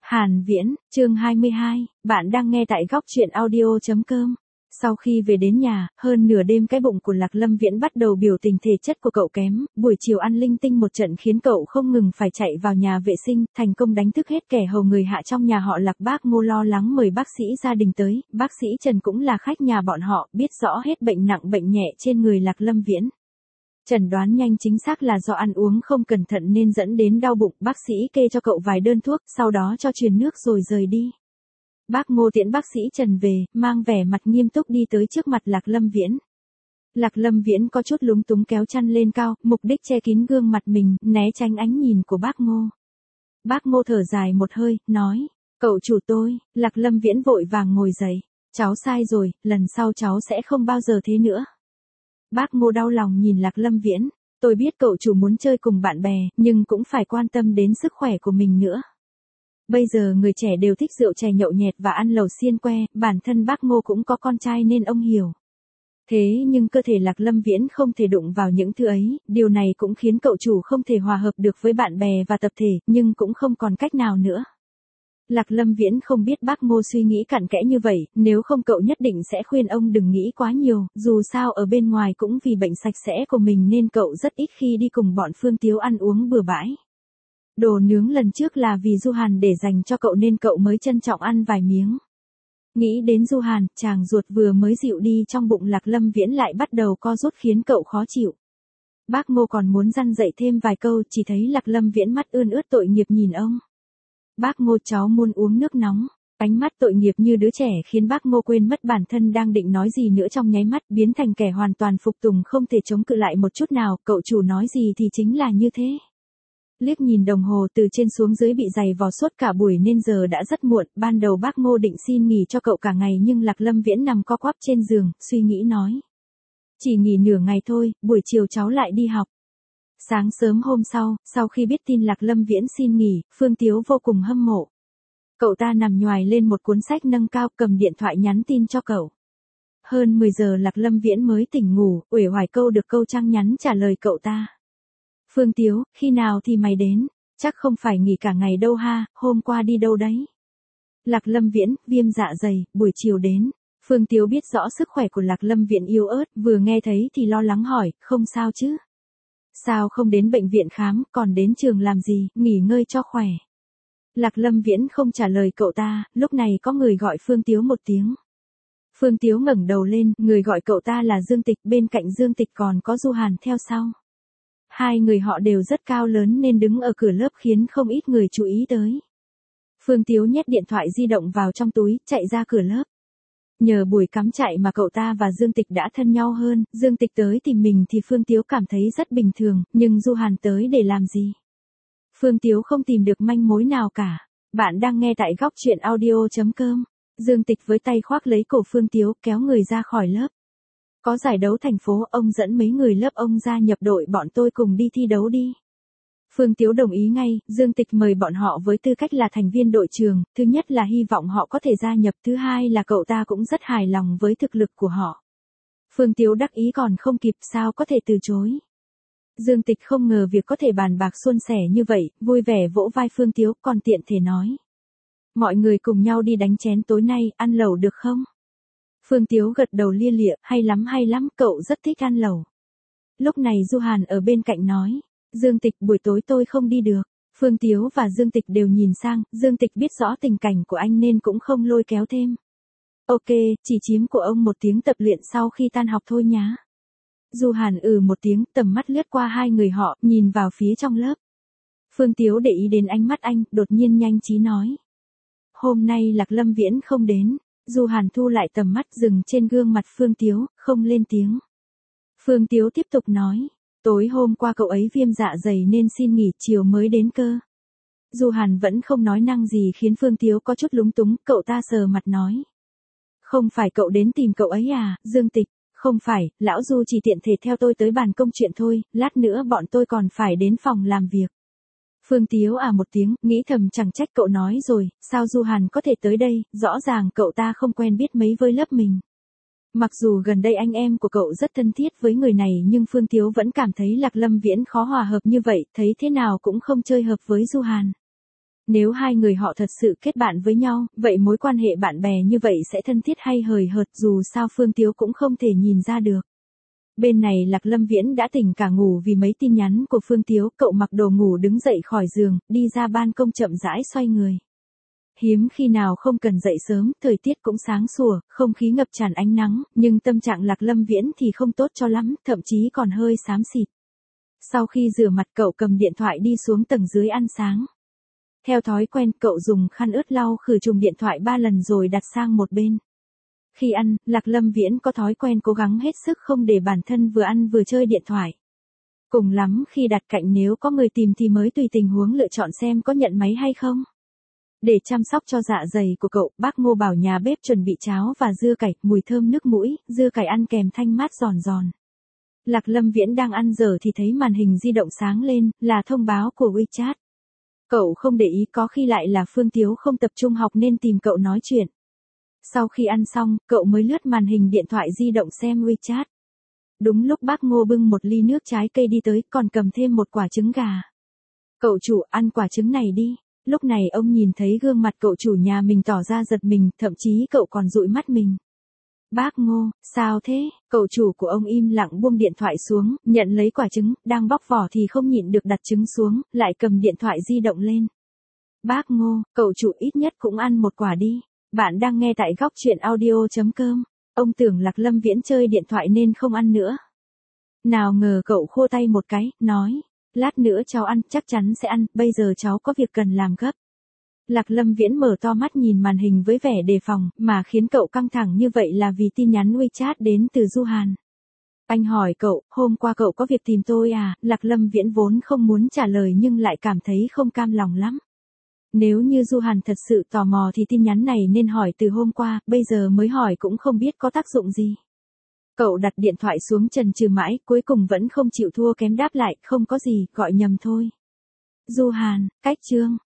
Hàn Viễn, chương 22, bạn đang nghe tại góc truyện audio.com. Sau khi về đến nhà, hơn nửa đêm cái bụng của Lạc Lâm Viễn bắt đầu biểu tình thể chất của cậu kém, buổi chiều ăn linh tinh một trận khiến cậu không ngừng phải chạy vào nhà vệ sinh, thành công đánh thức hết kẻ hầu người hạ trong nhà họ Lạc. Bác Ngô lo lắng mời bác sĩ gia đình tới, bác sĩ Trần cũng là khách nhà bọn họ, biết rõ hết bệnh nặng bệnh nhẹ trên người Lạc Lâm Viễn. Chẩn đoán nhanh chính xác là do ăn uống không cẩn thận nên dẫn đến đau bụng, bác sĩ kê cho cậu vài đơn thuốc, sau đó cho truyền nước rồi rời đi. Bác Ngô tiễn bác sĩ Trần về, mang vẻ mặt nghiêm túc đi tới trước mặt Lạc Lâm Viễn. Lạc Lâm Viễn có chút lúng túng kéo chăn lên cao, mục đích che kín gương mặt mình, né tránh ánh nhìn của bác Ngô. Bác Ngô thở dài một hơi, nói, cậu chủ tôi. Lạc Lâm Viễn vội vàng ngồi dậy, cháu sai rồi, lần sau cháu sẽ không bao giờ thế nữa. Bác Ngô đau lòng nhìn Lạc Lâm Viễn, tôi biết cậu chủ muốn chơi cùng bạn bè, nhưng cũng phải quan tâm đến sức khỏe của mình nữa. Bây giờ người trẻ đều thích rượu chè nhậu nhẹt và ăn lẩu xiên que, bản thân bác Ngô cũng có con trai nên ông hiểu. Thế nhưng cơ thể Lạc Lâm Viễn không thể đụng vào những thứ ấy, điều này cũng khiến cậu chủ không thể hòa hợp được với bạn bè và tập thể, nhưng cũng không còn cách nào nữa. Lạc Lâm Viễn không biết bác Ngô suy nghĩ cặn kẽ như vậy, nếu không cậu nhất định sẽ khuyên ông đừng nghĩ quá nhiều, dù sao ở bên ngoài cũng vì bệnh sạch sẽ của mình nên cậu rất ít khi đi cùng bọn Phương Tiếu ăn uống bừa bãi. Đồ nướng lần trước là vì Du Hàn để dành cho cậu nên cậu mới trân trọng ăn vài miếng. Nghĩ đến Du Hàn, chàng ruột vừa mới dịu đi trong bụng Lạc Lâm Viễn lại bắt đầu co rút khiến cậu khó chịu. Bác Ngô còn muốn răn dạy thêm vài câu, chỉ thấy Lạc Lâm Viễn mắt ươn ướt tội nghiệp nhìn ông. Bác Ngô, cháu muốn uống nước nóng. Ánh mắt tội nghiệp như đứa trẻ khiến bác Ngô quên mất bản thân đang định nói gì nữa, trong nháy mắt biến thành kẻ hoàn toàn phục tùng không thể chống cự lại một chút nào, cậu chủ nói gì thì chính là như thế. Liếc nhìn đồng hồ, từ trên xuống dưới bị giày vò suốt cả buổi nên giờ đã rất muộn, ban đầu bác Ngô định xin nghỉ cho cậu cả ngày nhưng Lạc Lâm Viễn nằm co quắp trên giường, suy nghĩ nói. Chỉ nghỉ nửa ngày thôi, buổi chiều cháu lại đi học. Sáng sớm hôm sau khi biết tin Lạc Lâm Viễn xin nghỉ, Phương Tiếu vô cùng hâm mộ. Cậu ta nằm nhoài lên một cuốn sách nâng cao, cầm điện thoại nhắn tin cho cậu. Hơn 10 giờ Lạc Lâm Viễn mới tỉnh ngủ, uể oải câu được câu trang nhắn trả lời cậu ta. Phương Tiếu, khi nào thì mày đến? Chắc không phải nghỉ cả ngày đâu ha, hôm qua đi đâu đấy? Lạc Lâm Viễn, viêm dạ dày, buổi chiều đến. Phương Tiếu biết rõ sức khỏe của Lạc Lâm Viễn yếu ớt, vừa nghe thấy thì lo lắng hỏi, không sao chứ? Sao không đến bệnh viện khám, còn đến trường làm gì, nghỉ ngơi cho khỏe. Lạc Lâm Viễn không trả lời cậu ta, lúc này có người gọi Phương Tiếu một tiếng. Phương Tiếu ngẩng đầu lên, người gọi cậu ta là Dương Tịch, bên cạnh Dương Tịch còn có Du Hàn theo sau. Hai người họ đều rất cao lớn nên đứng ở cửa lớp khiến không ít người chú ý tới. Phương Tiếu nhét điện thoại di động vào trong túi, chạy ra cửa lớp. Nhờ buổi cắm trại mà cậu ta và Dương Tịch đã thân nhau hơn, Dương Tịch tới tìm mình thì Phương Tiếu cảm thấy rất bình thường, nhưng Du Hàn tới để làm gì? Phương Tiếu không tìm được manh mối nào cả. Bạn đang nghe tại góc truyện audio.com. Dương Tịch với tay khoác lấy cổ Phương Tiếu kéo người ra khỏi lớp. Có giải đấu thành phố, ông dẫn mấy người lớp ông gia nhập đội bọn tôi cùng đi thi đấu đi. Phương Tiếu đồng ý ngay, Dương Tịch mời bọn họ với tư cách là thành viên đội trường, thứ nhất là hy vọng họ có thể gia nhập, thứ hai là cậu ta cũng rất hài lòng với thực lực của họ. Phương Tiếu đắc ý còn không kịp, sao có thể từ chối. Dương Tịch không ngờ việc có thể bàn bạc suôn sẻ như vậy, vui vẻ vỗ vai Phương Tiếu, còn tiện thể nói. Mọi người cùng nhau đi đánh chén tối nay, ăn lẩu được không? Phương Tiếu gật đầu lia lịa, hay lắm, cậu rất thích ăn lẩu. Lúc này Du Hàn ở bên cạnh nói. Dương Tịch, buổi tối tôi không đi được. Phương Tiếu và Dương Tịch đều nhìn sang, Dương Tịch biết rõ tình cảnh của anh nên cũng không lôi kéo thêm. Ok, chỉ chiếm của ông một tiếng tập luyện sau khi tan học thôi nhá. Du Hàn một tiếng, tầm mắt lướt qua hai người họ, nhìn vào phía trong lớp. Phương Tiếu để ý đến ánh mắt anh, đột nhiên nhanh trí nói. Hôm nay Lạc Lâm Viễn không đến. Du Hàn thu lại tầm mắt dừng trên gương mặt Phương Tiếu, không lên tiếng. Phương Tiếu tiếp tục nói. Tối hôm qua cậu ấy viêm dạ dày nên xin nghỉ, chiều mới đến cơ. Du Hàn vẫn không nói năng gì khiến Phương Tiếu có chút lúng túng, cậu ta sờ mặt nói. Không phải cậu đến tìm cậu ấy à, Dương Tịch? Không phải, lão Du chỉ tiện thể theo tôi tới bàn công chuyện thôi, lát nữa bọn tôi còn phải đến phòng làm việc. Phương Tiếu một tiếng, nghĩ thầm chẳng trách cậu nói rồi, sao Du Hàn có thể tới đây, rõ ràng cậu ta không quen biết mấy với lớp mình. Mặc dù gần đây anh em của cậu rất thân thiết với người này nhưng Phương Tiếu vẫn cảm thấy Lạc Lâm Viễn khó hòa hợp như vậy, thấy thế nào cũng không chơi hợp với Du Hàn. Nếu hai người họ thật sự kết bạn với nhau, vậy mối quan hệ bạn bè như vậy sẽ thân thiết hay hời hợt, dù sao Phương Tiếu cũng không thể nhìn ra được. Bên này Lạc Lâm Viễn đã tỉnh cả ngủ vì mấy tin nhắn của Phương Tiếu, cậu mặc đồ ngủ đứng dậy khỏi giường, đi ra ban công chậm rãi xoay người. Hiếm khi nào không cần dậy sớm, thời tiết cũng sáng sủa, không khí ngập tràn ánh nắng, nhưng tâm trạng Lạc Lâm Viễn thì không tốt cho lắm, thậm chí còn hơi xám xịt. Sau khi rửa mặt cậu cầm điện thoại đi xuống tầng dưới ăn sáng. Theo thói quen cậu dùng khăn ướt lau khử trùng điện thoại 3 lần rồi đặt sang một bên. Khi ăn, Lạc Lâm Viễn có thói quen cố gắng hết sức không để bản thân vừa ăn vừa chơi điện thoại. Cùng lắm khi đặt cạnh nếu có người tìm thì mới tùy tình huống lựa chọn xem có nhận máy hay không. Để chăm sóc cho dạ dày của cậu, bác Ngô bảo nhà bếp chuẩn bị cháo và dưa cải, mùi thơm nước mũi, dưa cải ăn kèm thanh mát giòn giòn. Lạc Lâm Viễn đang ăn dở thì thấy màn hình di động sáng lên, là thông báo của WeChat. Cậu không để ý, có khi lại là Phương Tiếu không tập trung học nên tìm cậu nói chuyện. Sau khi ăn xong, cậu mới lướt màn hình điện thoại di động xem WeChat. Đúng lúc bác Ngô bưng một ly nước trái cây đi tới, còn cầm thêm một quả trứng gà. Cậu chủ, ăn quả trứng này đi. Lúc này ông nhìn thấy gương mặt cậu chủ nhà mình tỏ ra giật mình, thậm chí cậu còn dụi mắt mình. Bác Ngô, sao thế? Cậu chủ của ông im lặng buông điện thoại xuống, nhận lấy quả trứng, đang bóc vỏ thì không nhịn được đặt trứng xuống, lại cầm điện thoại di động lên. Bác Ngô, cậu chủ ít nhất cũng ăn một quả đi. Bạn đang nghe tại góc chuyện audio.com. Ông tưởng Lạc Lâm Viễn chơi điện thoại nên không ăn nữa. Nào ngờ cậu khô tay một cái, nói. Lát nữa cháu ăn, chắc chắn sẽ ăn, bây giờ cháu có việc cần làm gấp. Lạc Lâm Viễn mở to mắt nhìn màn hình với vẻ đề phòng, mà khiến cậu căng thẳng như vậy là vì tin nhắn WeChat đến từ Du Hàn. Anh hỏi cậu, hôm qua cậu có việc tìm tôi à? Lạc Lâm Viễn vốn không muốn trả lời nhưng lại cảm thấy không cam lòng lắm. Nếu như Du Hàn thật sự tò mò thì tin nhắn này nên hỏi từ hôm qua, bây giờ mới hỏi cũng không biết có tác dụng gì. Cậu đặt điện thoại xuống chần chừ mãi, cuối cùng vẫn không chịu thua kém đáp lại, không có gì, gọi nhầm thôi. Du Hàn, cách chương.